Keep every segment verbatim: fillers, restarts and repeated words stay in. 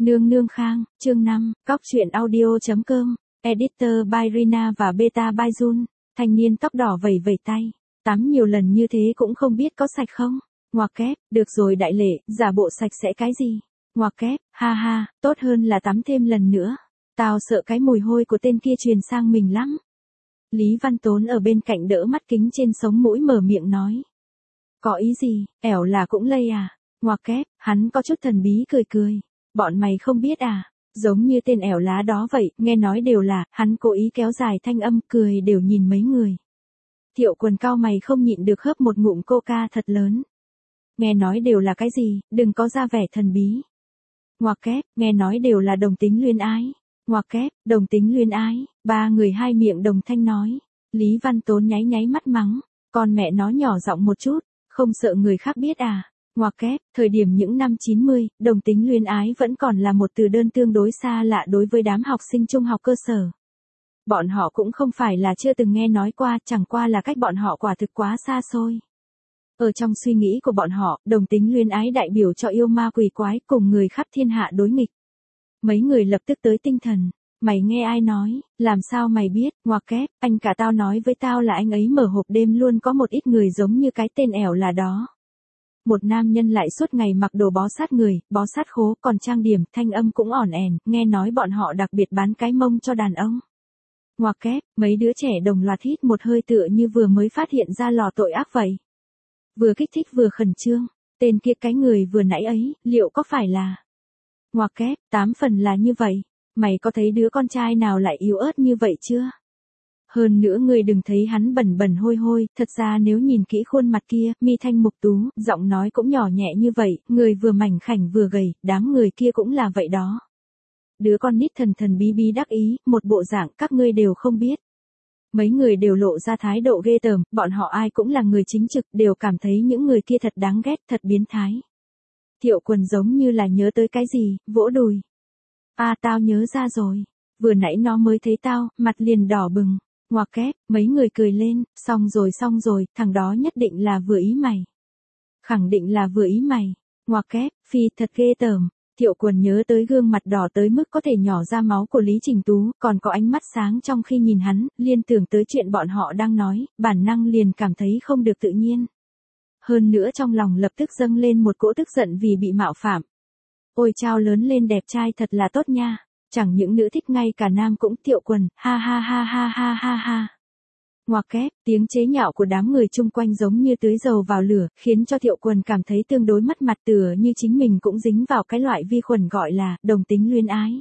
Nương nương khang, chương năm, cóc truyện audio.com, editor by Rina và beta by Jun, thanh niên tóc đỏ vẩy vẩy tay, tắm nhiều lần như thế cũng không biết có sạch không, ngoặc kép, được rồi đại lệ, giả bộ sạch sẽ cái gì, ngoặc kép, ha ha, tốt hơn là tắm thêm lần nữa, tao sợ cái mùi hôi của tên kia truyền sang mình lắm. Lý Văn Tốn ở bên cạnh đỡ mắt kính trên sống mũi mở miệng nói. Có ý gì, ẻo là cũng lây à, ngoặc kép, hắn có chút thần bí cười cười. Bọn mày không biết à, giống như tên ẻo lá đó vậy, nghe nói đều là, hắn cố ý kéo dài thanh âm cười đều nhìn mấy người. Thiệu Quần cao mày không nhịn được hớp một ngụm coca thật lớn. Nghe nói đều là cái gì, đừng có ra vẻ thần bí. Ngoặc kép, nghe nói đều là đồng tính luyến ái. Ngoặc kép, đồng tính luyến ái, ba người hai miệng đồng thanh nói. Lý Văn Tốn nháy nháy mắt mắng, con mẹ nó nhỏ giọng một chút, không sợ người khác biết à. Ngoặc kép, thời điểm những năm chín mươi, đồng tính luyến ái vẫn còn là một từ đơn tương đối xa lạ đối với đám học sinh trung học cơ sở. Bọn họ cũng không phải là chưa từng nghe nói qua, chẳng qua là cách bọn họ quả thực quá xa xôi. Ở trong suy nghĩ của bọn họ, đồng tính luyến ái đại biểu cho yêu ma quỷ quái cùng người khắp thiên hạ đối nghịch. Mấy người lập tức tới tinh thần. Mày nghe ai nói, làm sao mày biết, ngoặc kép, anh cả tao nói với tao là anh ấy mở hộp đêm luôn có một ít người giống như cái tên ẻo là đó. Một nam nhân lại suốt ngày mặc đồ bó sát người, bó sát khố, còn trang điểm, thanh âm cũng ỏn ẻn, nghe nói bọn họ đặc biệt bán cái mông cho đàn ông. Ngoặc kép, mấy đứa trẻ đồng loạt hít một hơi tựa như vừa mới phát hiện ra lò tội ác vậy. Vừa kích thích vừa khẩn trương, tên kia cái người vừa nãy ấy, liệu có phải là... Ngoặc kép, tám phần là như vậy, mày có thấy đứa con trai nào lại yếu ớt như vậy chưa? Hơn nữa ngươi đừng thấy hắn bẩn bẩn hôi hôi, thật ra nếu nhìn kỹ khuôn mặt kia, mi thanh mục tú, giọng nói cũng nhỏ nhẹ như vậy, người vừa mảnh khảnh vừa gầy, đám người kia cũng là vậy đó. Đứa con nít thần thần bí bí đắc ý, một bộ dạng các ngươi đều không biết. Mấy người đều lộ ra thái độ ghê tởm, bọn họ ai cũng là người chính trực, đều cảm thấy những người kia thật đáng ghét, thật biến thái. Thiệu Quần giống như là nhớ tới cái gì, vỗ đùi. À tao nhớ ra rồi, vừa nãy nó mới thấy tao, mặt liền đỏ bừng. Ngoặc kép, mấy người cười lên, xong rồi xong rồi, thằng đó nhất định là vừa ý mày. Khẳng định là vừa ý mày. Ngoặc kép, phi thật ghê tởm. Thiệu Quần nhớ tới gương mặt đỏ tới mức có thể nhỏ ra máu của Lý Trình Tú, còn có ánh mắt sáng trong khi nhìn hắn, liên tưởng tới chuyện bọn họ đang nói, bản năng liền cảm thấy không được tự nhiên. Hơn nữa trong lòng lập tức dâng lên một cỗ tức giận vì bị mạo phạm. Ôi chao lớn lên đẹp trai thật là tốt nha. Chẳng những nữ thích ngay cả nam cũng Thiệu Quần, ha ha ha ha ha ha ha. Ngoặc kép, tiếng chế nhạo của đám người chung quanh giống như tưới dầu vào lửa, khiến cho Thiệu Quần cảm thấy tương đối mất mặt tựa như chính mình cũng dính vào cái loại vi khuẩn gọi là đồng tính luyến ái.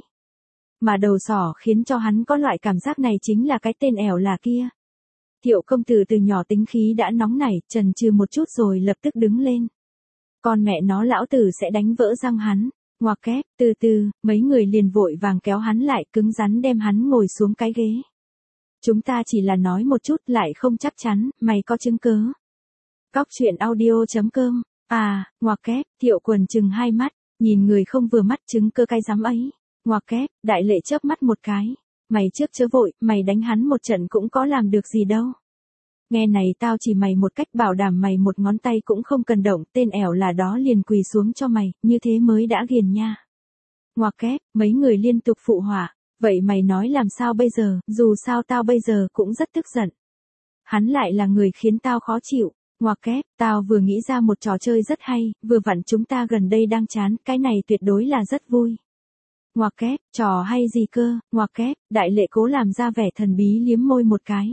Mà đầu sỏ khiến cho hắn có loại cảm giác này chính là cái tên ẻo là kia. Thiệu công tử từ nhỏ tính khí đã nóng nảy, chần chừ một chút rồi lập tức đứng lên. Con mẹ nó lão tử sẽ đánh vỡ răng hắn. Ngoặc kép, từ từ, mấy người liền vội vàng kéo hắn lại cứng rắn đem hắn ngồi xuống cái ghế. Chúng ta chỉ là nói một chút lại không chắc chắn, mày có chứng cớ. Cóc truyện audio.com, à, ngoặc kép, Thiệu Quần chừng hai mắt, nhìn người không vừa mắt chứng cơ cái rắm ấy. Ngoặc kép, đại lệ chớp mắt một cái. Mày trước chớ vội, mày đánh hắn một trận cũng có làm được gì đâu. Nghe này tao chỉ mày một cách bảo đảm mày một ngón tay cũng không cần động, tên ẻo là đó liền quỳ xuống cho mày, như thế mới đã ghiền nha. Ngoặc kép, mấy người liên tục phụ họa, vậy mày nói làm sao bây giờ, dù sao tao bây giờ cũng rất tức giận. Hắn lại là người khiến tao khó chịu, ngoặc kép, tao vừa nghĩ ra một trò chơi rất hay, vừa vặn chúng ta gần đây đang chán, cái này tuyệt đối là rất vui. Ngoặc kép, trò hay gì cơ, ngoặc kép, đại lệ cố làm ra vẻ thần bí liếm môi một cái.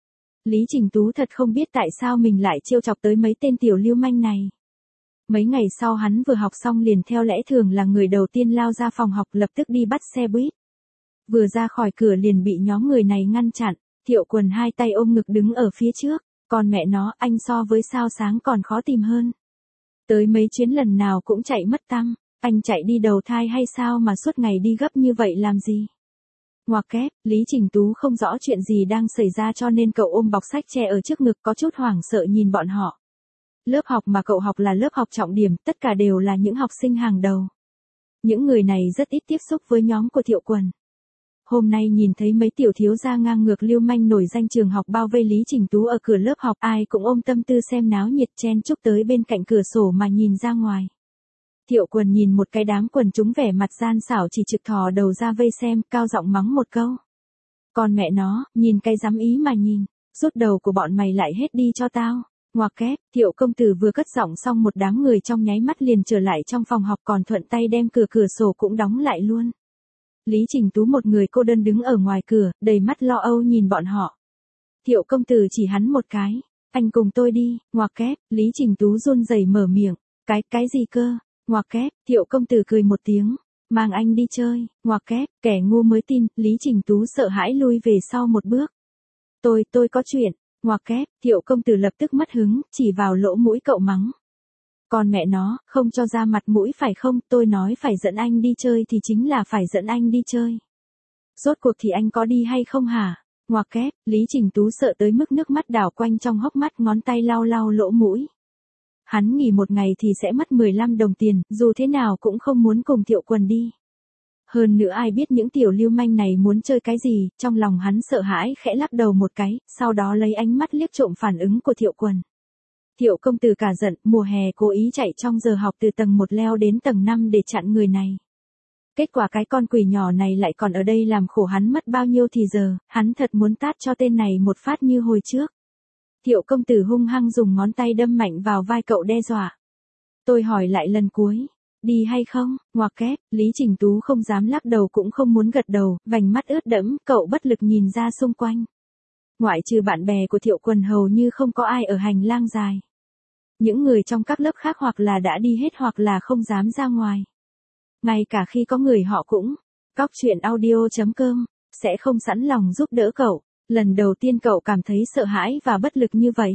Lý Trình Tú thật không biết tại sao mình lại trêu chọc tới mấy tên tiểu lưu manh này. Mấy ngày sau hắn vừa học xong liền theo lẽ thường là người đầu tiên lao ra phòng học lập tức đi bắt xe buýt. Vừa ra khỏi cửa liền bị nhóm người này ngăn chặn, Thiệu Quần hai tay ôm ngực đứng ở phía trước, còn mẹ nó anh so với sao sáng còn khó tìm hơn. Tới mấy chuyến lần nào cũng chạy mất tăm, anh chạy đi đầu thai hay sao mà suốt ngày đi gấp như vậy làm gì? Ngoặc kép, Lý Trình Tú không rõ chuyện gì đang xảy ra cho nên cậu ôm bọc sách che ở trước ngực có chút hoảng sợ nhìn bọn họ. Lớp học mà cậu học là lớp học trọng điểm, tất cả đều là những học sinh hàng đầu. Những người này rất ít tiếp xúc với nhóm của Thiệu Quần. Hôm nay nhìn thấy mấy tiểu thiếu gia ngang ngược lưu manh nổi danh trường học bao vây Lý Trình Tú ở cửa lớp học, ai cũng ôm tâm tư xem náo nhiệt chen chúc tới bên cạnh cửa sổ mà nhìn ra ngoài. Thiệu Quần nhìn một cái đám quần chúng vẻ mặt gian xảo chỉ trực thò đầu ra vây xem, cao giọng mắng một câu. Còn mẹ nó, nhìn cái dám ý mà nhìn, rút đầu của bọn mày lại hết đi cho tao. Ngoặc kép, Thiệu công tử vừa cất giọng xong một đám người trong nháy mắt liền trở lại trong phòng học, còn thuận tay đem cửa cửa sổ cũng đóng lại luôn. Lý Trình Tú một người cô đơn đứng ở ngoài cửa, đầy mắt lo âu nhìn bọn họ. Thiệu công tử chỉ hắn một cái. Anh cùng tôi đi. Ngoặc kép, Lý Trình Tú run rẩy mở miệng. Cái, cái gì cơ? Ngoặc kép, Thiệu công tử cười một tiếng. Mang anh đi chơi. Ngoặc kép, kẻ ngu mới tin. Lý Trình Tú sợ hãi lui về sau một bước. Tôi, tôi có chuyện. Ngoặc kép, Thiệu công tử lập tức mất hứng, chỉ vào lỗ mũi cậu mắng. Còn mẹ nó, không cho ra mặt mũi phải không? Tôi nói phải dẫn anh đi chơi thì chính là phải dẫn anh đi chơi. Rốt cuộc thì anh có đi hay không hả? Ngoặc kép, Lý Trình Tú sợ tới mức nước mắt đảo quanh trong hốc mắt, ngón tay lau lau lỗ mũi. Hắn nghỉ một ngày thì sẽ mất mười lăm đồng tiền, dù thế nào cũng không muốn cùng Thiệu Quần đi. Hơn nữa ai biết những tiểu lưu manh này muốn chơi cái gì, trong lòng hắn sợ hãi khẽ lắc đầu một cái, sau đó lấy ánh mắt liếc trộm phản ứng của Thiệu Quần. Thiệu công tử cả giận, mùa hè cố ý chạy trong giờ học từ tầng một leo đến tầng năm để chặn người này. Kết quả cái con quỷ nhỏ này lại còn ở đây làm khổ hắn mất bao nhiêu thì giờ, hắn thật muốn tát cho tên này một phát như hồi trước. Thiệu công tử hung hăng dùng ngón tay đâm mạnh vào vai cậu đe dọa. Tôi hỏi lại lần cuối, đi hay không? Ngoặc kép, Lý Trình Tú không dám lắc đầu cũng không muốn gật đầu, vành mắt ướt đẫm, cậu bất lực nhìn ra xung quanh. Ngoại trừ bạn bè của Thiệu Quần hầu như không có ai ở hành lang dài. Những người trong các lớp khác hoặc là đã đi hết hoặc là không dám ra ngoài. Ngay cả khi có người họ cũng, cóc truyện audio chấm com, sẽ không sẵn lòng giúp đỡ cậu. Lần đầu tiên cậu cảm thấy sợ hãi và bất lực như vậy.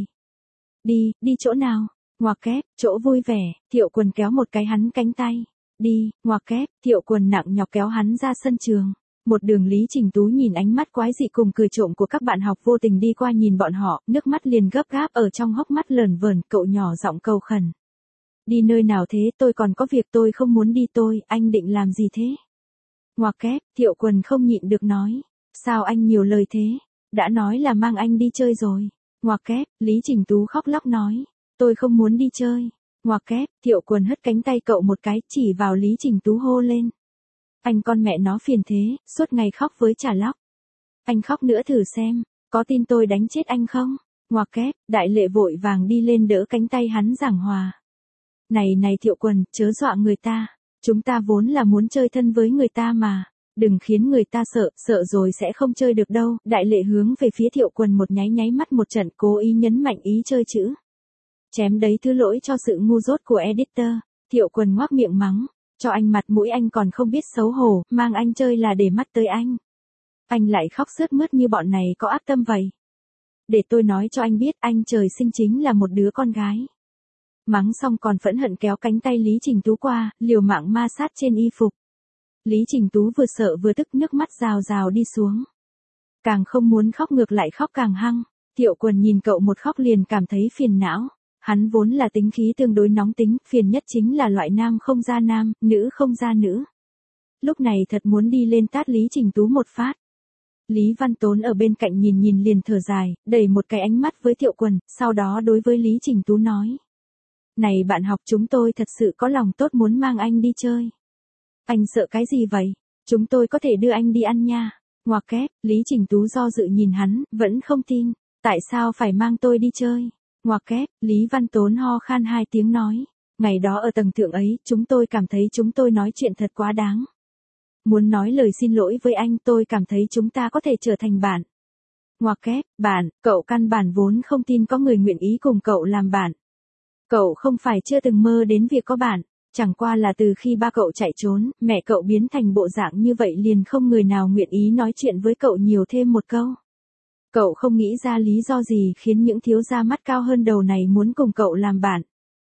Đi, đi chỗ nào? Ngoặc kép, chỗ vui vẻ. Thiệu Quần kéo một cái hắn cánh tay. Đi, ngoặc kép, Thiệu Quần nặng nhọc kéo hắn ra sân trường. Một đường Lý Trình Tú nhìn ánh mắt quái dị cùng cười trộm của các bạn học vô tình đi qua nhìn bọn họ, nước mắt liền gấp gáp ở trong hốc mắt lờn vờn, cậu nhỏ giọng cầu khẩn. Đi nơi nào thế? Tôi còn có việc, tôi không muốn đi. Tôi, anh định làm gì thế? Ngoặc kép, Thiệu Quần không nhịn được nói. Sao anh nhiều lời thế? Đã nói là mang anh đi chơi rồi. Ngoặc kép, Lý Trình Tú khóc lóc nói. Tôi không muốn đi chơi. Ngoặc kép, Thiệu Quần hất cánh tay cậu một cái, chỉ vào Lý Trình Tú hô lên. Anh con mẹ nó phiền thế, suốt ngày khóc với trả lóc. Anh khóc nữa thử xem, có tin tôi đánh chết anh không? Ngoặc kép, Đại Lệ vội vàng đi lên đỡ cánh tay hắn giảng hòa. Này này Thiệu Quần, chớ dọa người ta. Chúng ta vốn là muốn chơi thân với người ta mà. Đừng khiến người ta sợ, sợ rồi sẽ không chơi được đâu. Đại Lệ hướng về phía Thiệu Quần một nháy nháy mắt một trận, cố ý nhấn mạnh ý chơi chữ. Chém đấy thứ lỗi cho sự ngu dốt của editor. Thiệu Quần ngoác miệng mắng. Cho anh mặt mũi anh còn không biết xấu hổ, mang anh chơi là để mắt tới anh. Anh lại khóc sướt mướt như bọn này có ác tâm vậy. Để tôi nói cho anh biết, anh trời sinh chính là một đứa con gái. Mắng xong còn phẫn hận kéo cánh tay Lý Trình Tú qua, liều mạng ma sát trên y phục. Lý Trình Tú vừa sợ vừa tức, nước mắt rào rào đi xuống. Càng không muốn khóc ngược lại khóc càng hăng. Thiệu Quần nhìn cậu một khóc liền cảm thấy phiền não. Hắn vốn là tính khí tương đối nóng tính, phiền nhất chính là loại nam không ra nam, nữ không ra nữ. Lúc này thật muốn đi lên tát Lý Trình Tú một phát. Lý Văn Tốn ở bên cạnh nhìn nhìn liền thở dài, đẩy một cái ánh mắt với Thiệu Quần, sau đó đối với Lý Trình Tú nói. Này bạn học, chúng tôi thật sự có lòng tốt muốn mang anh đi chơi. Anh sợ cái gì vậy? Chúng tôi có thể đưa anh đi ăn nha. Ngoặc kép, Lý Trình Tú do dự nhìn hắn, vẫn không tin. Tại sao phải mang tôi đi chơi? Ngoặc kép, Lý Văn Tốn ho khan hai tiếng nói. Ngày đó ở tầng thượng ấy, chúng tôi cảm thấy chúng tôi nói chuyện thật quá đáng. Muốn nói lời xin lỗi với anh, tôi cảm thấy chúng ta có thể trở thành bạn. Ngoặc kép, bạn, cậu căn bản vốn không tin có người nguyện ý cùng cậu làm bạn. Cậu không phải chưa từng mơ đến việc có bạn, chẳng qua là từ khi ba cậu chạy trốn, mẹ cậu biến thành bộ dạng như vậy liền không người nào nguyện ý nói chuyện với cậu nhiều thêm một câu. Cậu không nghĩ ra lý do gì khiến những thiếu gia mắt cao hơn đầu này muốn cùng cậu làm bạn.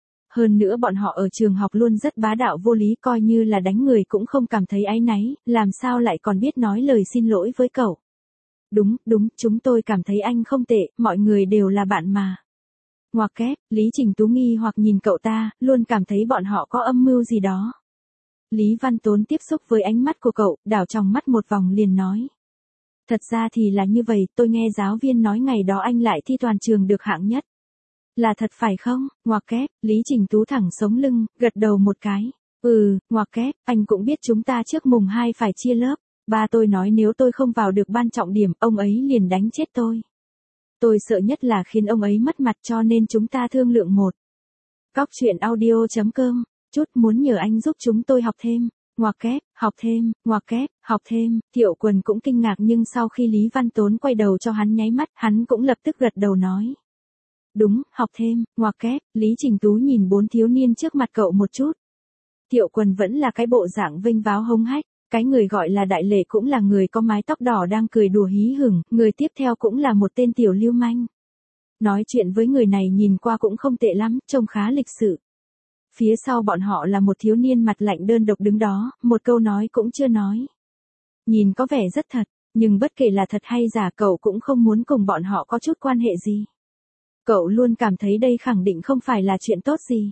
Hơn nữa bọn họ ở trường học luôn rất bá đạo vô lý, coi như là đánh người cũng không cảm thấy áy náy, làm sao lại còn biết nói lời xin lỗi với cậu. Đúng, đúng, chúng tôi cảm thấy anh không tệ, mọi người đều là bạn mà. Ngoặc kép, Lý Trình Tú nghi hoặc nhìn cậu ta, luôn cảm thấy bọn họ có âm mưu gì đó. Lý Văn Tốn tiếp xúc với ánh mắt của cậu, đảo trong mắt một vòng liền nói. Thật ra thì là như vậy, tôi nghe giáo viên nói ngày đó anh lại thi toàn trường được hạng nhất. Là thật phải không? Ngoặc kép, Lý Trình Tú thẳng sống lưng, gật đầu một cái. Ừ, ngoặc kép, anh cũng biết chúng ta trước mùng hai phải chia lớp. Ba tôi nói nếu tôi không vào được ban trọng điểm, ông ấy liền đánh chết tôi. Tôi sợ nhất là khiến ông ấy mất mặt cho nên chúng ta thương lượng một. Cóc truyện audio chấm com, chút muốn nhờ anh giúp chúng tôi học thêm. Ngoặc kép, học thêm, ngoặc kép, học thêm, Thiệu Quần cũng kinh ngạc nhưng sau khi Lý Văn Tốn quay đầu cho hắn nháy mắt, hắn cũng lập tức gật đầu nói. Đúng, học thêm, ngoặc kép, Lý Trình Tú nhìn bốn thiếu niên trước mặt cậu một chút. Thiệu Quần vẫn là cái bộ dạng vinh váo hống hách, cái người gọi là Đại Lệ cũng là người có mái tóc đỏ đang cười đùa hí hửng, người tiếp theo cũng là một tên tiểu lưu manh. Nói chuyện với người này nhìn qua cũng không tệ lắm, trông khá lịch sự. Phía sau bọn họ là một thiếu niên mặt lạnh đơn độc đứng đó, một câu nói cũng chưa nói. Nhìn có vẻ rất thật, nhưng bất kể là thật hay giả cậu cũng không muốn cùng bọn họ có chút quan hệ gì. Cậu luôn cảm thấy đây khẳng định không phải là chuyện tốt gì.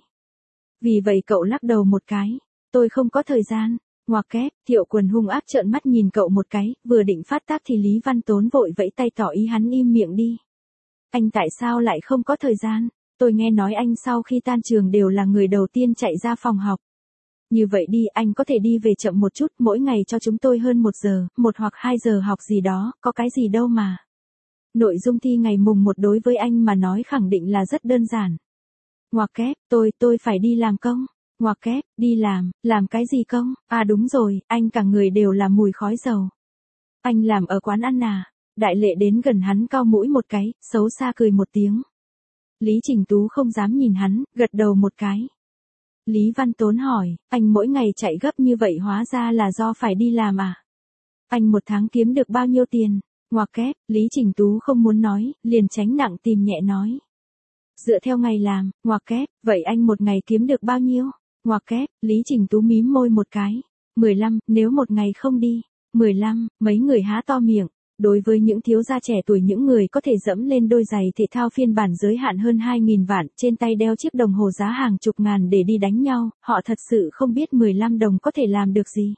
Vì vậy cậu lắc đầu một cái. Tôi không có thời gian. Ngoặc kép, Thiệu Quần hung ác trợn mắt nhìn cậu một cái, vừa định phát tác thì Lý Văn Tốn vội vẫy tay tỏ ý hắn im miệng đi. Anh tại sao lại không có thời gian? Tôi nghe nói anh sau khi tan trường đều là người đầu tiên chạy ra phòng học. Như vậy đi, anh có thể đi về chậm một chút, mỗi ngày cho chúng tôi hơn một giờ, một hoặc hai giờ học gì đó, có cái gì đâu mà. Nội dung thi ngày mùng một đối với anh mà nói khẳng định là rất đơn giản. Ngoặc kép, tôi, tôi phải đi làm công. Ngoặc kép, đi làm, làm cái gì công? À đúng rồi, anh cả người đều là mùi khói dầu. Anh làm ở quán ăn à? Đại Lệ đến gần hắn cau mũi một cái, xấu xa cười một tiếng. Lý Trình Tú không dám nhìn hắn, gật đầu một cái. Lý Văn Tốn hỏi, anh mỗi ngày chạy gấp như vậy hóa ra là do phải đi làm à? Anh một tháng kiếm được bao nhiêu tiền? Ngoặc kép, Lý Trình Tú không muốn nói, liền tránh nặng tìm nhẹ nói. Dựa theo ngày làm, ngoặc kép, vậy anh một ngày kiếm được bao nhiêu? Ngoặc kép, Lý Trình Tú mím môi một cái. mười lăm, nếu một ngày không đi. mười lăm, mấy người há to miệng. Đối với những thiếu gia trẻ tuổi những người có thể dẫm lên đôi giày thể thao phiên bản giới hạn hơn hai nghìn vạn, trên tay đeo chiếc đồng hồ giá hàng chục ngàn để đi đánh nhau, họ thật sự không biết mười lăm đồng có thể làm được gì.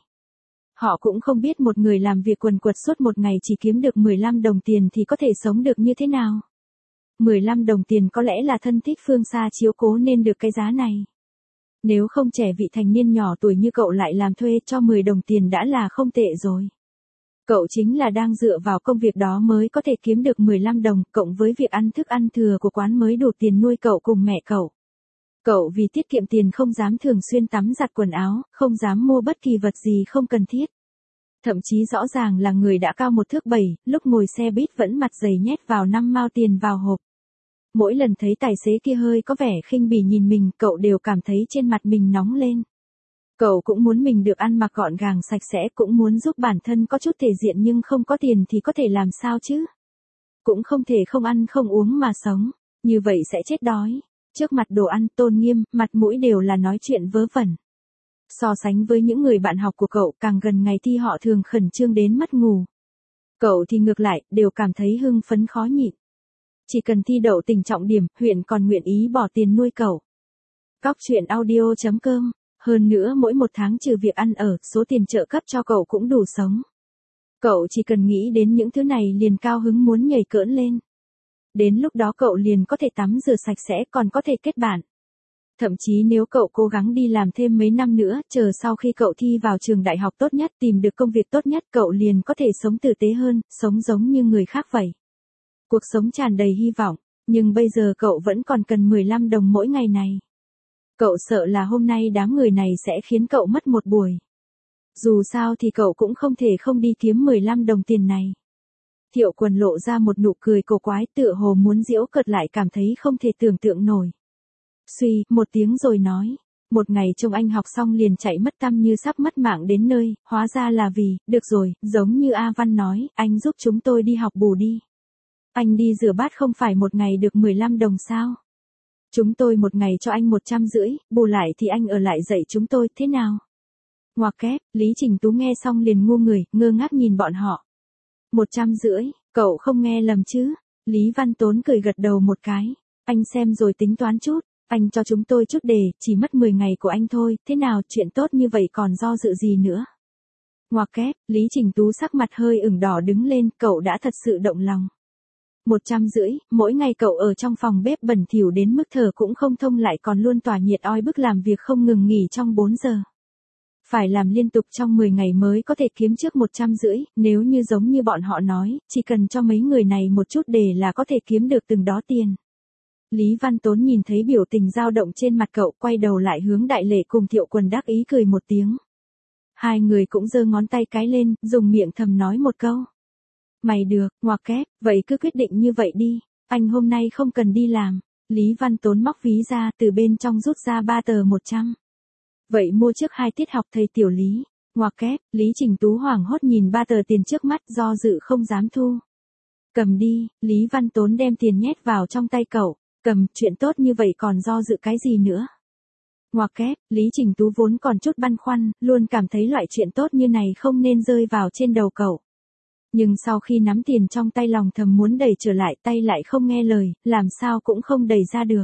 Họ cũng không biết một người làm việc quần quật suốt một ngày chỉ kiếm được mười lăm đồng tiền thì có thể sống được như thế nào. mười lăm đồng tiền có lẽ là thân thích phương xa chiếu cố nên được cái giá này. Nếu không trẻ vị thành niên nhỏ tuổi như cậu lại làm thuê cho mười đồng tiền đã là không tệ rồi. Cậu chính là đang dựa vào công việc đó mới có thể kiếm được mười lăm đồng, cộng với việc ăn thức ăn thừa của quán mới đủ tiền nuôi cậu cùng mẹ cậu. Cậu vì tiết kiệm tiền không dám thường xuyên tắm giặt quần áo, không dám mua bất kỳ vật gì không cần thiết. Thậm chí rõ ràng là người đã cao một thước bảy, lúc ngồi xe buýt vẫn mặt dày nhét vào năm mao tiền vào hộp. Mỗi lần thấy tài xế kia hơi có vẻ khinh bỉ nhìn mình, cậu đều cảm thấy trên mặt mình nóng lên. Cậu cũng muốn mình được ăn mặc gọn gàng sạch sẽ, cũng muốn giúp bản thân có chút thể diện nhưng không có tiền thì có thể làm sao chứ? Cũng không thể không ăn không uống mà sống, như vậy sẽ chết đói. Trước mặt đồ ăn, tôn nghiêm, mặt mũi đều là nói chuyện vớ vẩn. So sánh với những người bạn học của cậu, càng gần ngày thi họ thường khẩn trương đến mất ngủ. Cậu thì ngược lại, đều cảm thấy hưng phấn khó nhịn. Chỉ cần thi đậu tỉnh trọng điểm, huyện còn nguyện ý bỏ tiền nuôi cậu. Cóc truyện audio chấm com. Hơn nữa mỗi một tháng trừ việc ăn ở, số tiền trợ cấp cho cậu cũng đủ sống. Cậu chỉ cần nghĩ đến những thứ này liền cao hứng muốn nhảy cỡn lên. Đến lúc đó cậu liền có thể tắm rửa sạch sẽ, còn có thể kết bạn. Thậm chí nếu cậu cố gắng đi làm thêm mấy năm nữa, chờ sau khi cậu thi vào trường đại học tốt nhất, tìm được công việc tốt nhất, cậu liền có thể sống tử tế hơn, sống giống như người khác vậy. Cuộc sống tràn đầy hy vọng, nhưng bây giờ cậu vẫn còn cần mười lăm đồng mỗi ngày này. Cậu sợ là hôm nay đám người này sẽ khiến cậu mất một buổi. Dù sao thì cậu cũng không thể không đi kiếm mười lăm đồng tiền này. Thiệu Quần lộ ra một nụ cười cổ quái, tựa hồ muốn giễu cợt lại cảm thấy không thể tưởng tượng nổi. Suy, một tiếng rồi nói. Một ngày trông anh học xong liền chạy mất tăm như sắp mất mạng đến nơi, hóa ra là vì, được rồi, giống như A Văn nói, anh giúp chúng tôi đi học bù đi. Anh đi rửa bát không phải một ngày được mười lăm đồng sao? Chúng tôi một ngày cho anh một trăm rưỡi, bù lại thì anh ở lại dạy chúng tôi, thế nào? Ngoặc kép, Lý Trình Tú nghe xong liền ngu người, ngơ ngác nhìn bọn họ. Một trăm rưỡi, cậu không nghe lầm chứ? Lý Văn Tốn cười gật đầu một cái. Anh xem rồi tính toán chút, anh cho chúng tôi chút đề, chỉ mất mười ngày của anh thôi, thế nào, chuyện tốt như vậy còn do dự gì nữa? Ngoặc kép, Lý Trình Tú sắc mặt hơi ửng đỏ đứng lên, cậu đã thật sự động lòng. Một trăm rưỡi, mỗi ngày cậu ở trong phòng bếp bẩn thỉu đến mức thở cũng không thông lại còn luôn tỏa nhiệt oi bức làm việc không ngừng nghỉ trong bốn giờ. Phải làm liên tục trong mười ngày mới có thể kiếm trước một trăm rưỡi, nếu như giống như bọn họ nói, chỉ cần cho mấy người này một chút để là có thể kiếm được từng đó tiền. Lý Văn Tốn nhìn thấy biểu tình dao động trên mặt cậu, quay đầu lại hướng Đại Lệ cùng Thiệu Quần đắc ý cười một tiếng. Hai người cũng giơ ngón tay cái lên, dùng miệng thầm nói một câu. Mày được, ngoặc kép, vậy cứ quyết định như vậy đi, anh hôm nay không cần đi làm. Lý Văn Tốn móc ví ra, từ bên trong rút ra ba tờ một trăm. Vậy mua trước hai tiết học thầy Tiểu Lý. Ngoặc kép, Lý Trình Tú hoảng hốt nhìn ba tờ tiền trước mắt, do dự không dám thu. Cầm đi, Lý Văn Tốn đem tiền nhét vào trong tay cậu. Cầm, chuyện tốt như vậy còn do dự cái gì nữa. Ngoặc kép, Lý Trình Tú vốn còn chút băn khoăn, luôn cảm thấy loại chuyện tốt như này không nên rơi vào trên đầu cậu. Nhưng sau khi nắm tiền trong tay lòng thầm muốn đẩy trở lại, tay lại không nghe lời, làm sao cũng không đẩy ra được.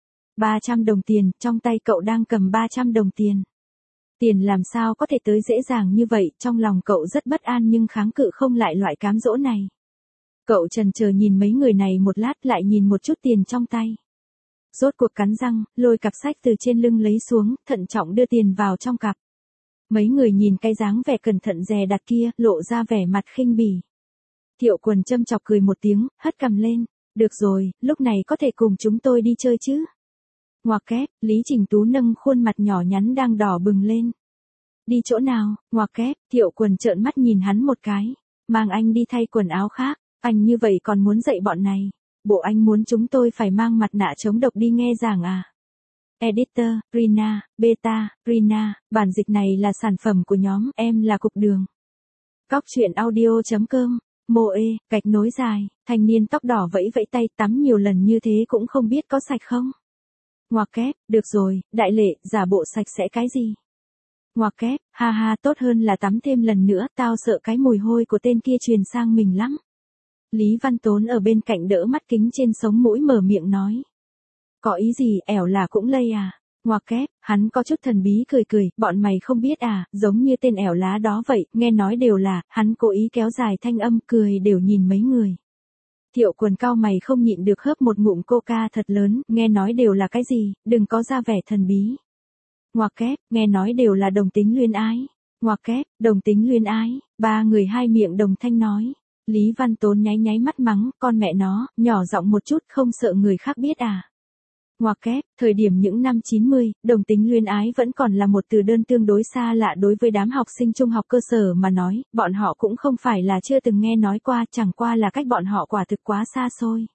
ba trăm đồng tiền, trong tay cậu đang cầm ba trăm đồng tiền. Tiền làm sao có thể tới dễ dàng như vậy, trong lòng cậu rất bất an nhưng kháng cự không lại loại cám dỗ này. Cậu chần chờ nhìn mấy người này một lát, lại nhìn một chút tiền trong tay. Rốt cuộc cắn răng, lôi cặp sách từ trên lưng lấy xuống, thận trọng đưa tiền vào trong cặp. Mấy người nhìn cái dáng vẻ cẩn thận dè đặt kia, lộ ra vẻ mặt khinh bỉ. Thiệu Quần châm chọc cười một tiếng, hất cằm lên. Được rồi, lúc này có thể cùng chúng tôi đi chơi chứ? Ngoặc kép, Lý Trình Tú nâng khuôn mặt nhỏ nhắn đang đỏ bừng lên. Đi chỗ nào? Ngoặc kép, Thiệu Quần trợn mắt nhìn hắn một cái. Mang anh đi thay quần áo khác, anh như vậy còn muốn dạy bọn này. Bộ anh muốn chúng tôi phải mang mặt nạ chống độc đi nghe giảng à? Editor, Rina, Beta, Rina, bản dịch này là sản phẩm của nhóm Em là Cục Đường. Cóc truyện audio chấm com, Moe, gạch nối dài, thanh niên tóc đỏ vẫy vẫy tay, tắm nhiều lần như thế cũng không biết có sạch không? Ngoặc kép, được rồi, Đại Lệ, giả bộ sạch sẽ cái gì? Ngoặc kép, ha ha, tốt hơn là tắm thêm lần nữa, tao sợ cái mùi hôi của tên kia truyền sang mình lắm. Lý Văn Tốn ở bên cạnh đỡ mắt kính trên sống mũi mở miệng nói. Có ý gì, ẻo là cũng lây à? Ngoặc kép, hắn có chút thần bí cười cười, bọn mày không biết à, giống như tên ẻo lá đó vậy, nghe nói đều là, hắn cố ý kéo dài thanh âm, cười đều nhìn mấy người. Thiệu Quần cau mày không nhịn được hớp một ngụm coca thật lớn, nghe nói đều là cái gì, đừng có ra vẻ thần bí. Ngoặc kép, nghe nói đều là đồng tính luyến ái. Ngoặc kép, đồng tính luyến ái, ba người hai miệng đồng thanh nói. Lý Văn Tốn nháy nháy mắt mắng, con mẹ nó, nhỏ giọng một chút không sợ người khác biết à. Ngoặc kép, thời điểm những năm chín mươi, đồng tính luyến ái vẫn còn là một từ đơn tương đối xa lạ đối với đám học sinh trung học cơ sở mà nói, bọn họ cũng không phải là chưa từng nghe nói qua, chẳng qua là cách bọn họ quả thực quá xa xôi.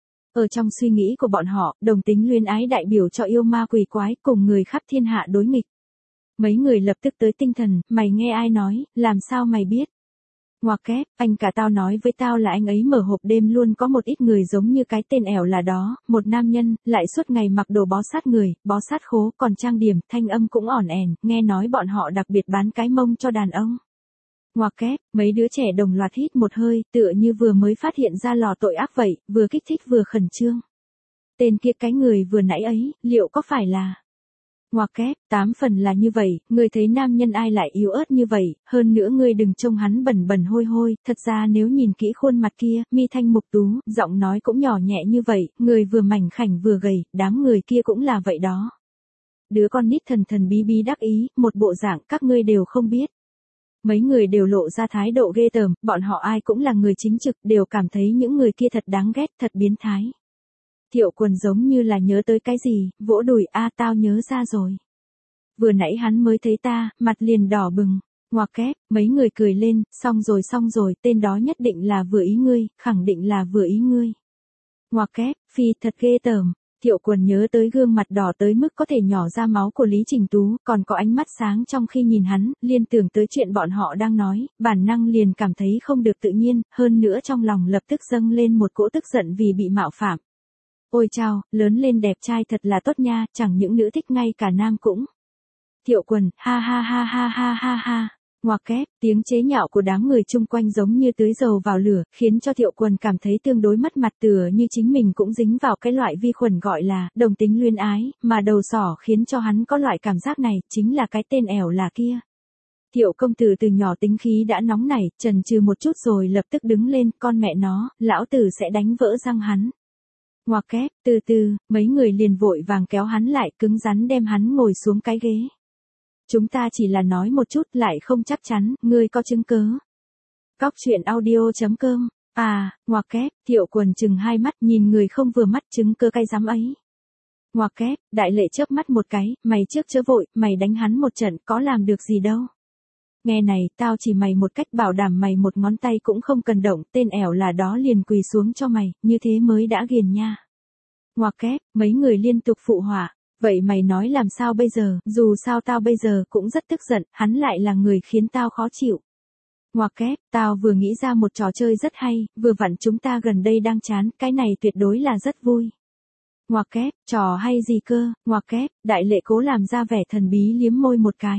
Ở trong suy nghĩ của bọn họ, đồng tính luyến ái đại biểu cho yêu ma quỷ quái, cùng người khắp thiên hạ đối nghịch. Mấy người lập tức tới tinh thần, mày nghe ai nói, làm sao mày biết? Ngoặc kép, anh cả tao nói với tao là anh ấy mở hộp đêm luôn có một ít người giống như cái tên ẻo là đó, một nam nhân, lại suốt ngày mặc đồ bó sát người, bó sát khố, còn trang điểm, thanh âm cũng ỏn ẻn, nghe nói bọn họ đặc biệt bán cái mông cho đàn ông. Ngoặc kép, mấy đứa trẻ đồng loạt hít một hơi, tựa như vừa mới phát hiện ra lò tội ác vậy, vừa kích thích vừa khẩn trương. Tên kia cái người vừa nãy ấy, liệu có phải là... Ngoặc kép, tám phần là như vậy, ngươi thấy nam nhân ai lại yếu ớt như vậy, hơn nữa ngươi đừng trông hắn bẩn bẩn hôi hôi, thật ra nếu nhìn kỹ khuôn mặt kia, mi thanh mục tú, giọng nói cũng nhỏ nhẹ như vậy, người vừa mảnh khảnh vừa gầy, đám người kia cũng là vậy đó. Đứa con nít thần thần bí bí đắc ý, một bộ dạng các ngươi đều không biết. Mấy người đều lộ ra thái độ ghê tởm, bọn họ ai cũng là người chính trực, đều cảm thấy những người kia thật đáng ghét, thật biến thái. Thiệu Quần giống như là nhớ tới cái gì, vỗ đùi, a tao nhớ ra rồi. Vừa nãy hắn mới thấy ta, mặt liền đỏ bừng. Ngoặc kép, mấy người cười lên, xong rồi xong rồi, tên đó nhất định là vừa ý ngươi, khẳng định là vừa ý ngươi. Ngoặc kép, phi thật ghê tởm. Thiệu Quần nhớ tới gương mặt đỏ tới mức có thể nhỏ ra máu của Lý Trình Tú, còn có ánh mắt sáng trong khi nhìn hắn, liên tưởng tới chuyện bọn họ đang nói, bản năng liền cảm thấy không được tự nhiên, hơn nữa trong lòng lập tức dâng lên một cỗ tức giận vì bị mạo phạm. Ôi chao, lớn lên đẹp trai thật là tốt nha, chẳng những nữ thích ngay cả nam cũng. Thiệu Quần, ha ha ha ha ha ha ha. Ngoặc kép, tiếng chế nhạo của đám người chung quanh giống như tưới dầu vào lửa, khiến cho Thiệu Quần cảm thấy tương đối mất mặt, tựa như chính mình cũng dính vào cái loại vi khuẩn gọi là đồng tính luyến ái, mà đầu sỏ khiến cho hắn có loại cảm giác này, chính là cái tên ẻo là kia. Thiệu công tử từ nhỏ tính khí đã nóng nảy, chần chừ một chút rồi lập tức đứng lên, con mẹ nó, lão tử sẽ đánh vỡ răng hắn. Ngoặc kép, từ từ, mấy người liền vội vàng kéo hắn lại, cứng rắn đem hắn ngồi xuống cái ghế. Chúng ta chỉ là nói một chút lại không chắc chắn, ngươi có chứng cớ. Cóc truyện audio chấm com. À, ngoặc kép, Thiệu Quần chừng hai mắt nhìn người không vừa mắt chứng cớ cái dám ấy. Ngoặc kép, Đại Lệ chớp mắt một cái, mày trước chớ vội, mày đánh hắn một trận có làm được gì đâu. Nghe này, tao chỉ mày một cách bảo đảm mày một ngón tay cũng không cần động, tên ẻo là đó liền quỳ xuống cho mày, như thế mới đã ghiền nha. Ngoặc kép, mấy người liên tục phụ họa, vậy mày nói làm sao bây giờ, dù sao tao bây giờ cũng rất tức giận, hắn lại là người khiến tao khó chịu. Ngoặc kép, tao vừa nghĩ ra một trò chơi rất hay, vừa vặn chúng ta gần đây đang chán, cái này tuyệt đối là rất vui. Ngoặc kép, trò hay gì cơ, ngoặc kép, Đại Lệ cố làm ra vẻ thần bí liếm môi một cái.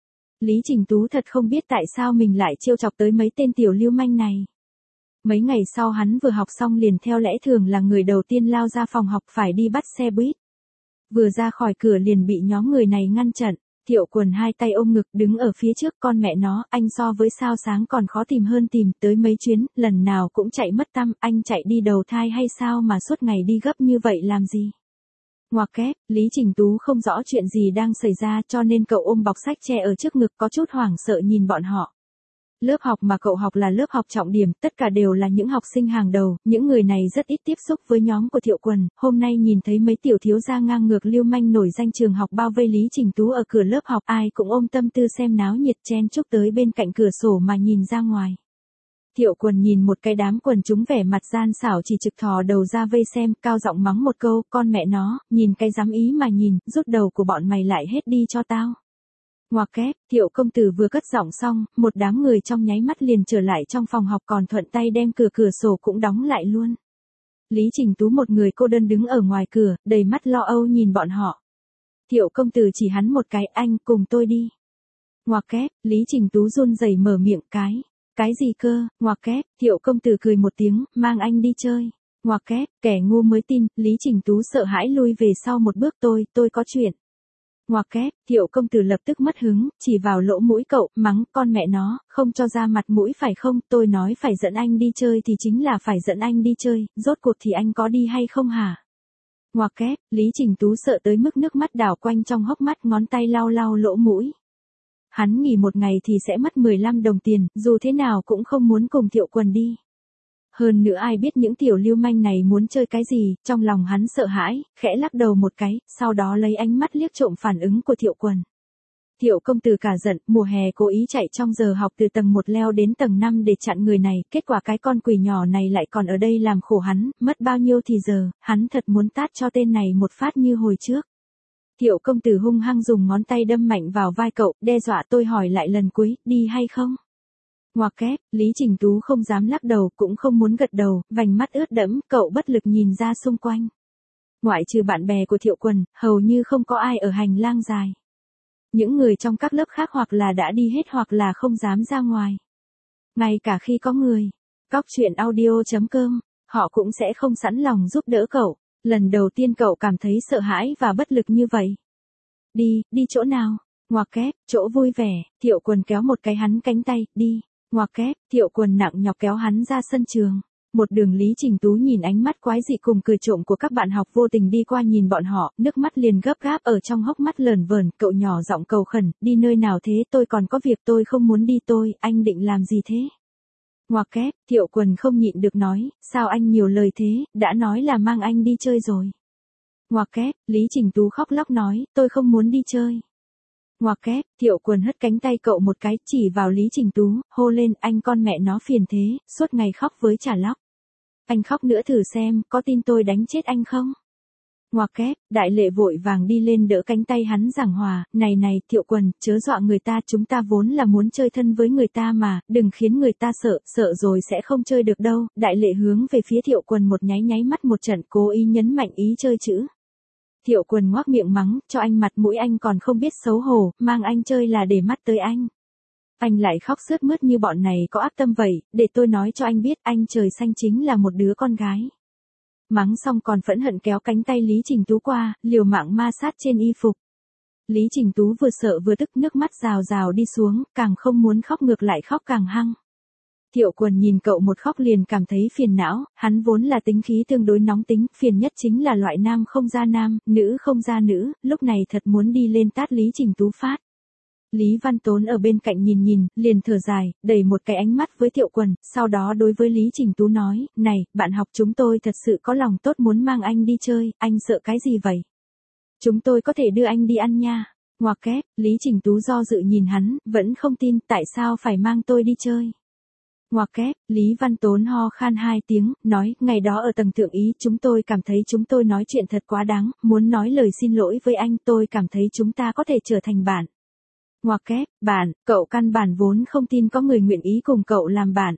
Lý Trình Tú thật không biết tại sao mình lại trêu chọc tới mấy tên tiểu lưu manh này. Mấy ngày sau hắn vừa học xong liền theo lẽ thường là người đầu tiên lao ra phòng học phải đi bắt xe buýt. Vừa ra khỏi cửa liền bị nhóm người này ngăn chặn. Thiệu Quần hai tay ôm ngực đứng ở phía trước, con mẹ nó, anh so với sao sáng còn khó tìm hơn tìm, tới mấy chuyến, lần nào cũng chạy mất tăm, anh chạy đi đầu thai hay sao mà suốt ngày đi gấp như vậy làm gì? Ngoặc kép, Lý Trình Tú không rõ chuyện gì đang xảy ra cho nên cậu ôm bọc sách che ở trước ngực có chút hoảng sợ nhìn bọn họ. Lớp học mà cậu học là lớp học trọng điểm, tất cả đều là những học sinh hàng đầu, những người này rất ít tiếp xúc với nhóm của Thiệu Quần, hôm nay nhìn thấy mấy tiểu thiếu gia ngang ngược lưu manh nổi danh trường học bao vây Lý Trình Tú ở cửa lớp học, ai cũng ôm tâm tư xem náo nhiệt chen chúc tới bên cạnh cửa sổ mà nhìn ra ngoài. Thiệu Quần nhìn một cái đám quần chúng vẻ mặt gian xảo chỉ trực thò đầu ra vây xem, cao giọng mắng một câu, con mẹ nó, nhìn cái dám ý mà nhìn, rút đầu của bọn mày lại hết đi cho tao. Ngoặc kép, Thiệu công tử vừa cất giọng xong, một đám người trong nháy mắt liền trở lại trong phòng học còn thuận tay đem cửa cửa sổ cũng đóng lại luôn. Lý Trình Tú một người cô đơn đứng ở ngoài cửa, đầy mắt lo âu nhìn bọn họ. Thiệu công tử chỉ hắn một cái, anh cùng tôi đi. Ngoặc kép, Lý Trình Tú run rẩy mở miệng cái. Cái gì cơ, ngoặc kép, Thiệu công tử cười một tiếng, mang anh đi chơi. Ngoặc kép, kẻ ngu mới tin, Lý Trình Tú sợ hãi lui về sau một bước tôi, tôi có chuyện. Ngoặc kép, Thiệu công tử lập tức mất hứng, chỉ vào lỗ mũi cậu, mắng, con mẹ nó, không cho ra mặt mũi phải không, tôi nói phải dẫn anh đi chơi thì chính là phải dẫn anh đi chơi, rốt cuộc thì anh có đi hay không hả? Ngoặc kép, Lý Trình Tú sợ tới mức nước mắt đảo quanh trong hốc mắt, ngón tay lau lau lỗ mũi. Hắn nghỉ một ngày thì sẽ mất mười lăm đồng tiền, dù thế nào cũng không muốn cùng Thiệu Quần đi. Hơn nữa ai biết những tiểu lưu manh này muốn chơi cái gì, trong lòng hắn sợ hãi, khẽ lắc đầu một cái, sau đó lấy ánh mắt liếc trộm phản ứng của Thiệu Quần. Thiệu công tử cả giận, mùa hè cố ý chạy trong giờ học từ tầng một leo đến tầng năm để chặn người này, kết quả cái con quỷ nhỏ này lại còn ở đây làm khổ hắn, mất bao nhiêu thì giờ, hắn thật muốn tát cho tên này một phát như hồi trước. Thiệu công tử hung hăng dùng ngón tay đâm mạnh vào vai cậu, đe dọa tôi hỏi lại lần cuối, đi hay không? Ngoặc kép, Lý Trình Tú không dám lắc đầu, cũng không muốn gật đầu, vành mắt ướt đẫm, cậu bất lực nhìn ra xung quanh. Ngoại trừ bạn bè của Thiệu Quần, hầu như không có ai ở hành lang dài. Những người trong các lớp khác hoặc là đã đi hết hoặc là không dám ra ngoài. Ngay cả khi có người, cóc truyện audio chấm com, họ cũng sẽ không sẵn lòng giúp đỡ cậu. Lần đầu tiên cậu cảm thấy sợ hãi và bất lực như vậy. Đi, đi chỗ nào? Ngoặc kép, chỗ vui vẻ, Thiệu Quần kéo một cái hắn cánh tay, đi. Ngoặc kép, Thiệu Quần nặng nhọc kéo hắn ra sân trường. Một đường Lý Trình Tú nhìn ánh mắt quái dị cùng cười trộm của các bạn học vô tình đi qua nhìn bọn họ, nước mắt liền gấp gáp ở trong hốc mắt lờn vờn, cậu nhỏ giọng cầu khẩn, đi nơi nào thế, tôi còn có việc tôi không muốn đi tôi, anh định làm gì thế? Ngoặc kép, Thiệu Quần không nhịn được nói, sao anh nhiều lời thế, đã nói là mang anh đi chơi rồi. Ngoặc kép, Lý Trình Tú khóc lóc nói, tôi không muốn đi chơi. Ngoặc kép, Thiệu Quần hất cánh tay cậu một cái, chỉ vào Lý Trình Tú, hô lên, anh con mẹ nó phiền thế, suốt ngày khóc với trả lóc. Anh khóc nữa thử xem, có tin tôi đánh chết anh không? Ngoặc kép, Đại Lệ vội vàng đi lên đỡ cánh tay hắn giảng hòa, này này, Thiệu Quần, chớ dọa người ta, chúng ta vốn là muốn chơi thân với người ta mà, đừng khiến người ta sợ, sợ rồi sẽ không chơi được đâu. Đại Lệ hướng về phía Thiệu Quần một nháy nháy mắt một trận, cố ý nhấn mạnh ý chơi chữ. Thiệu Quần ngoác miệng mắng, cho anh mặt mũi anh còn không biết xấu hổ, mang anh chơi là để mắt tới anh. Anh lại khóc sướt mướt như bọn này có ác tâm vậy, để tôi nói cho anh biết, anh trời xanh chính là một đứa con gái. Mắng xong còn phẫn hận kéo cánh tay Lý Trình Tú qua, liều mạng ma sát trên y phục. Lý Trình Tú vừa sợ vừa tức, nước mắt rào rào đi xuống, càng không muốn khóc ngược lại khóc càng hăng. Thiệu Quần nhìn cậu một khóc liền cảm thấy phiền não, hắn vốn là tính khí tương đối nóng tính, phiền nhất chính là loại nam không ra nam, nữ không ra nữ, lúc này thật muốn đi lên tát Lý Trình Tú phát. Lý Văn Tốn ở bên cạnh nhìn nhìn, liền thở dài, đẩy một cái ánh mắt với Thiệu Quần, sau đó đối với Lý Trình Tú nói, này, bạn học chúng tôi thật sự có lòng tốt muốn mang anh đi chơi, anh sợ cái gì vậy? Chúng tôi có thể đưa anh đi ăn nha. Ngoặc kép, Lý Trình Tú do dự nhìn hắn, vẫn không tin, tại sao phải mang tôi đi chơi? Ngoặc kép, Lý Văn Tốn ho khan hai tiếng, nói, ngày đó ở tầng thượng ý, chúng tôi cảm thấy chúng tôi nói chuyện thật quá đáng, muốn nói lời xin lỗi với anh, tôi cảm thấy chúng ta có thể trở thành bạn. Ngoặc kép, bạn, cậu căn bản vốn không tin có người nguyện ý cùng cậu làm bạn.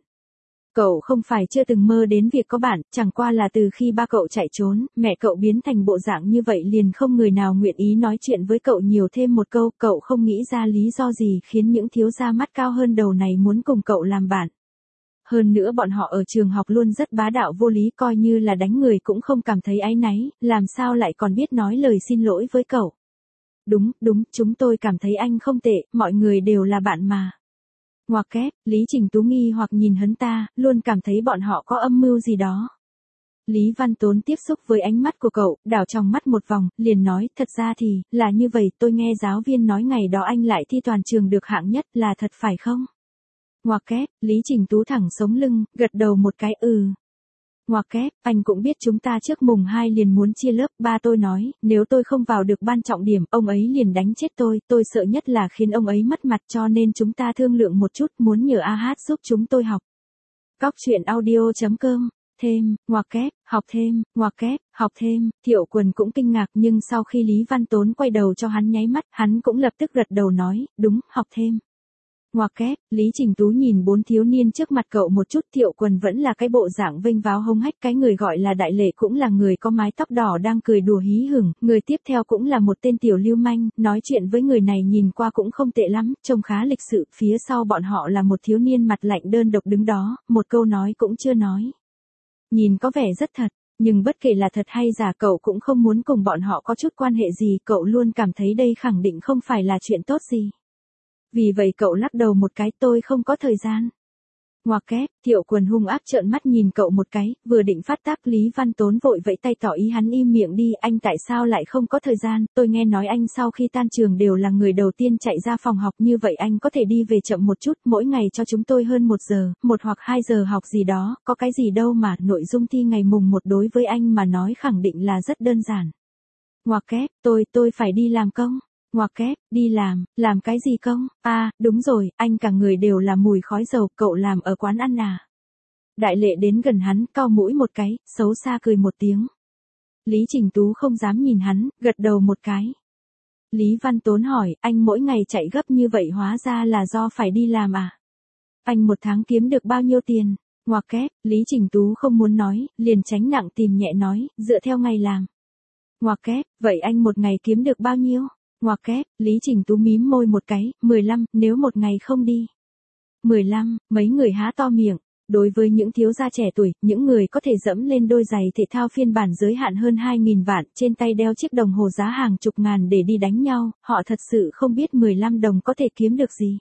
Cậu không phải chưa từng mơ đến việc có bạn, chẳng qua là từ khi ba cậu chạy trốn, mẹ cậu biến thành bộ dạng như vậy liền không người nào nguyện ý nói chuyện với cậu nhiều thêm một câu, cậu không nghĩ ra lý do gì khiến những thiếu gia mắt cao hơn đầu này muốn cùng cậu làm bạn. Hơn nữa bọn họ ở trường học luôn rất bá đạo vô lý, coi như là đánh người cũng không cảm thấy áy náy, làm sao lại còn biết nói lời xin lỗi với cậu. Đúng, đúng, chúng tôi cảm thấy anh không tệ, mọi người đều là bạn mà. Ngoặc kép, Lý Trình Tú nghi hoặc nhìn hắn ta, luôn cảm thấy bọn họ có âm mưu gì đó. Lý Văn Tốn tiếp xúc với ánh mắt của cậu, đảo trong mắt một vòng, liền nói, thật ra thì, là như vậy, tôi nghe giáo viên nói ngày đó anh lại thi toàn trường được hạng nhất, là thật phải không? Ngoặc kép, Lý Trình Tú thẳng sống lưng, gật đầu một cái ừ. Ngoặc kép, anh cũng biết chúng ta trước mùng hai liền muốn chia lớp, ba tôi nói, nếu tôi không vào được ban trọng điểm, ông ấy liền đánh chết tôi, tôi sợ nhất là khiến ông ấy mất mặt cho nên chúng ta thương lượng một chút, muốn nhờ a hát giúp chúng tôi học. Cóc truyện audio chấm com, thêm, ngoặc kép, học thêm, ngoặc kép, học thêm, Thiệu Quần cũng kinh ngạc nhưng sau khi Lý Văn Tốn quay đầu cho hắn nháy mắt, hắn cũng lập tức gật đầu nói, đúng, học thêm. Ngoặc kép, Lý Trình Tú nhìn bốn thiếu niên trước mặt cậu một chút, Thiệu Quần vẫn là cái bộ dạng vênh váo hống hách, cái người gọi là Đại Lệ cũng là người có mái tóc đỏ đang cười đùa hí hửng, người tiếp theo cũng là một tên tiểu lưu manh, nói chuyện với người này nhìn qua cũng không tệ lắm, trông khá lịch sự, phía sau bọn họ là một thiếu niên mặt lạnh đơn độc đứng đó, một câu nói cũng chưa nói. Nhìn có vẻ rất thật, nhưng bất kể là thật hay giả cậu cũng không muốn cùng bọn họ có chút quan hệ gì, cậu luôn cảm thấy đây khẳng định không phải là chuyện tốt gì. Vì vậy cậu lắc đầu một cái, tôi không có thời gian. Ngoặc kép, Thiệu Quần hung ác trợn mắt nhìn cậu một cái, vừa định phát tác Lý Văn Tốn vội vẫy tay tỏ ý hắn im miệng đi, anh tại sao lại không có thời gian, tôi nghe nói anh sau khi tan trường đều là người đầu tiên chạy ra phòng học, như vậy anh có thể đi về chậm một chút, mỗi ngày cho chúng tôi hơn một giờ, một hoặc hai giờ học gì đó, có cái gì đâu mà, nội dung thi ngày mùng một đối với anh mà nói khẳng định là rất đơn giản. Ngoặc kép, tôi, tôi phải đi làm công. Ngoặc kép, đi làm, làm cái gì công? À, đúng rồi, anh cả người đều là mùi khói dầu, cậu làm ở quán ăn à? Đại Lệ đến gần hắn, cau mũi một cái, xấu xa cười một tiếng. Lý Trình Tú không dám nhìn hắn, gật đầu một cái. Lý Văn Tốn hỏi, anh mỗi ngày chạy gấp như vậy hóa ra là do phải đi làm à? Anh một tháng kiếm được bao nhiêu tiền? Ngoặc kép, Lý Trình Tú không muốn nói, liền tránh nặng tìm nhẹ nói, dựa theo ngày làm. Ngoặc kép, vậy anh một ngày kiếm được bao nhiêu? Ngoặc kép, Lý Trình Tú mím môi một cái, mười lăm, nếu một ngày không đi. mười lăm, mấy người há to miệng. Đối với những thiếu gia trẻ tuổi, những người có thể dẫm lên đôi giày thể thao phiên bản giới hạn hơn hai nghìn vạn, trên tay đeo chiếc đồng hồ giá hàng chục ngàn để đi đánh nhau, họ thật sự không biết mười lăm đồng có thể kiếm được gì.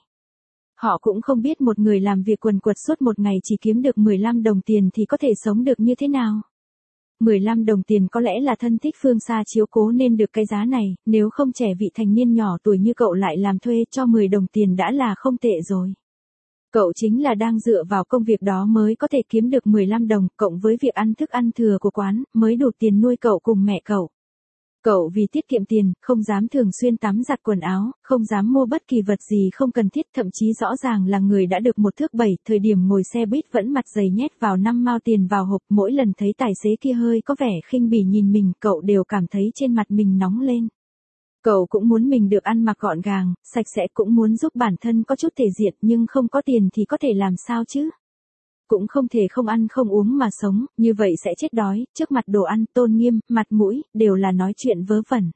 Họ cũng không biết một người làm việc quần quật suốt một ngày chỉ kiếm được mười lăm đồng tiền thì có thể sống được như thế nào. mười lăm đồng tiền có lẽ là thân thích phương xa chiếu cố nên được cái giá này, nếu không trẻ vị thành niên nhỏ tuổi như cậu lại làm thuê cho mười đồng tiền đã là không tệ rồi. Cậu chính là đang dựa vào công việc đó mới có thể kiếm được mười lăm đồng, cộng với việc ăn thức ăn thừa của quán, mới đủ tiền nuôi cậu cùng mẹ cậu. Cậu vì tiết kiệm tiền, không dám thường xuyên tắm giặt quần áo, không dám mua bất kỳ vật gì không cần thiết, thậm chí rõ ràng là người đã được một thước bảy, thời điểm ngồi xe buýt vẫn mặt dày nhét vào năm mao tiền vào hộp, mỗi lần thấy tài xế kia hơi có vẻ khinh bỉ nhìn mình, cậu đều cảm thấy trên mặt mình nóng lên. Cậu cũng muốn mình được ăn mặc gọn gàng, sạch sẽ, cũng muốn giúp bản thân có chút thể diện, nhưng không có tiền thì có thể làm sao chứ? Cũng không thể không ăn không uống mà sống, như vậy sẽ chết đói, trước mặt đồ ăn, tôn nghiêm, mặt mũi, đều là nói chuyện vớ vẩn.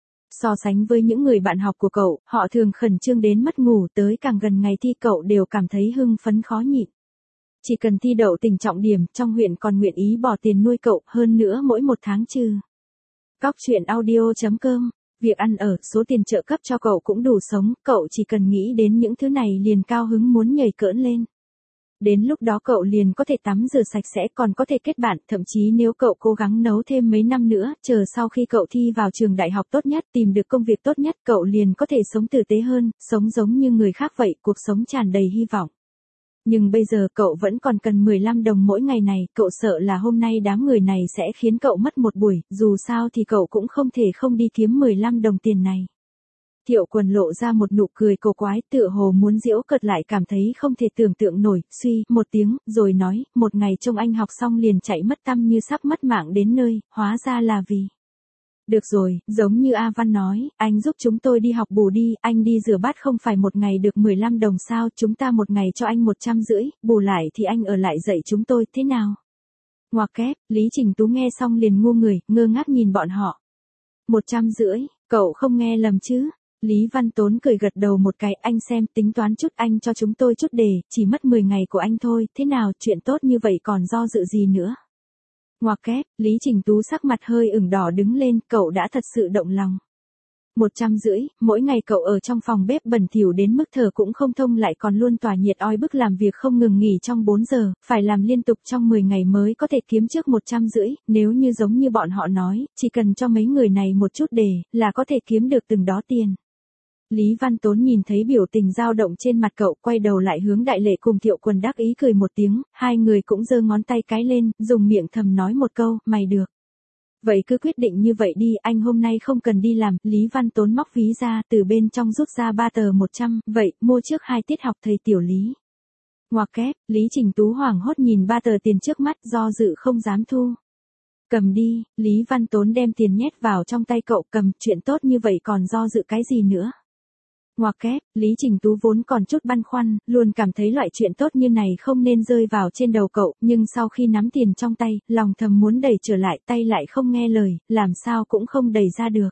So sánh với những người bạn học của cậu, họ thường khẩn trương đến mất ngủ, tới càng gần ngày thi cậu đều cảm thấy hưng phấn khó nhịn. Chỉ cần thi đậu tỉnh trọng điểm, trong huyện còn nguyện ý bỏ tiền nuôi cậu, hơn nữa mỗi một tháng trừ. Cóc truyện audio chấm com, việc ăn ở, số tiền trợ cấp cho cậu cũng đủ sống, cậu chỉ cần nghĩ đến những thứ này liền cao hứng muốn nhảy cỡn lên. Đến lúc đó cậu liền có thể tắm rửa sạch sẽ, còn có thể kết bạn, thậm chí nếu cậu cố gắng nấu thêm mấy năm nữa, chờ sau khi cậu thi vào trường đại học tốt nhất, tìm được công việc tốt nhất, cậu liền có thể sống tử tế hơn, sống giống như người khác vậy, cuộc sống tràn đầy hy vọng. Nhưng bây giờ cậu vẫn còn cần mười lăm đồng mỗi ngày này, cậu sợ là hôm nay đám người này sẽ khiến cậu mất một buổi, dù sao thì cậu cũng không thể không đi kiếm mười lăm đồng tiền này. Thiệu Quần lộ ra một nụ cười cổ quái, tựa hồ muốn giễu cợt lại cảm thấy không thể tưởng tượng nổi, suy một tiếng, rồi nói, một ngày trông anh học xong liền chạy mất tăm như sắp mất mạng đến nơi, hóa ra là vì... Được rồi, giống như A Văn nói, anh giúp chúng tôi đi học bù đi, anh đi rửa bát không phải một ngày được mười lăm đồng sao, chúng ta một ngày cho anh một trăm rưỡi, bù lại thì anh ở lại dạy chúng tôi, thế nào? Ngoặc kép, Lý Trình Tú nghe xong liền ngu người, ngơ ngác nhìn bọn họ. Một trăm rưỡi, cậu không nghe lầm chứ? Lý Văn Tốn cười gật đầu một cái, anh xem, tính toán chút, anh cho chúng tôi chút đề, chỉ mất mười ngày của anh thôi, thế nào, chuyện tốt như vậy còn do dự gì nữa? Ngoặc kép, Lý Trình Tú sắc mặt hơi ửng đỏ đứng lên, cậu đã thật sự động lòng. Một trăm rưỡi, mỗi ngày cậu ở trong phòng bếp bẩn thỉu đến mức thở cũng không thông lại còn luôn tỏa nhiệt oi bức làm việc không ngừng nghỉ trong bốn giờ, phải làm liên tục trong mười ngày mới có thể kiếm trước một trăm rưỡi, nếu như giống như bọn họ nói, chỉ cần cho mấy người này một chút đề, là có thể kiếm được từng đó tiền. Lý Văn Tốn nhìn thấy biểu tình dao động trên mặt cậu, quay đầu lại hướng Đại Lệ cùng Thiệu Quần đắc ý cười một tiếng, hai người cũng giơ ngón tay cái lên, dùng miệng thầm nói một câu, mày được. Vậy cứ quyết định như vậy đi, anh hôm nay không cần đi làm, Lý Văn Tốn móc ví ra, từ bên trong rút ra ba tờ một trăm, vậy, mua trước hai tiết học thầy tiểu Lý. Ngoặc kép, Lý Trình Tú hoảng hốt nhìn ba tờ tiền trước mắt, do dự không dám thu. Cầm đi, Lý Văn Tốn đem tiền nhét vào trong tay cậu, cầm, chuyện tốt như vậy còn do dự cái gì nữa. Ngoặc kép, Lý Trình Tú vốn còn chút băn khoăn, luôn cảm thấy loại chuyện tốt như này không nên rơi vào trên đầu cậu, nhưng sau khi nắm tiền trong tay, lòng thầm muốn đẩy trở lại, tay lại không nghe lời, làm sao cũng không đẩy ra được.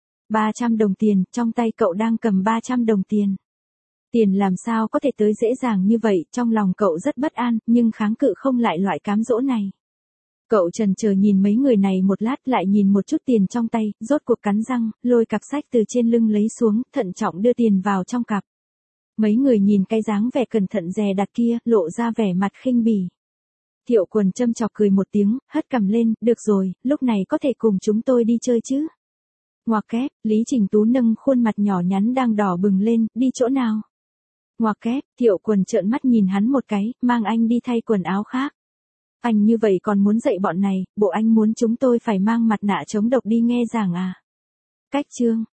ba trăm đồng tiền, trong tay cậu đang cầm ba trăm đồng tiền. Tiền làm sao có thể tới dễ dàng như vậy, trong lòng cậu rất bất an, nhưng kháng cự không lại loại cám dỗ này. Cậu trần chờ nhìn mấy người này một lát, lại nhìn một chút tiền trong tay, rốt cuộc cắn răng, lôi cặp sách từ trên lưng lấy xuống, thận trọng đưa tiền vào trong cặp. Mấy người nhìn cái dáng vẻ cẩn thận dè đặt kia, lộ ra vẻ mặt khinh bỉ. Thiệu Quần châm chọc cười một tiếng, hất cằm lên, được rồi, lúc này có thể cùng chúng tôi đi chơi chứ. Ngoặc kép, Lý Trình Tú nâng khuôn mặt nhỏ nhắn đang đỏ bừng lên, đi chỗ nào? Ngoặc kép, Thiệu Quần trợn mắt nhìn hắn một cái, mang anh đi thay quần áo khác. Anh như vậy còn muốn dạy bọn này, bộ anh muốn chúng tôi phải mang mặt nạ chống độc đi nghe giảng à? Cách chương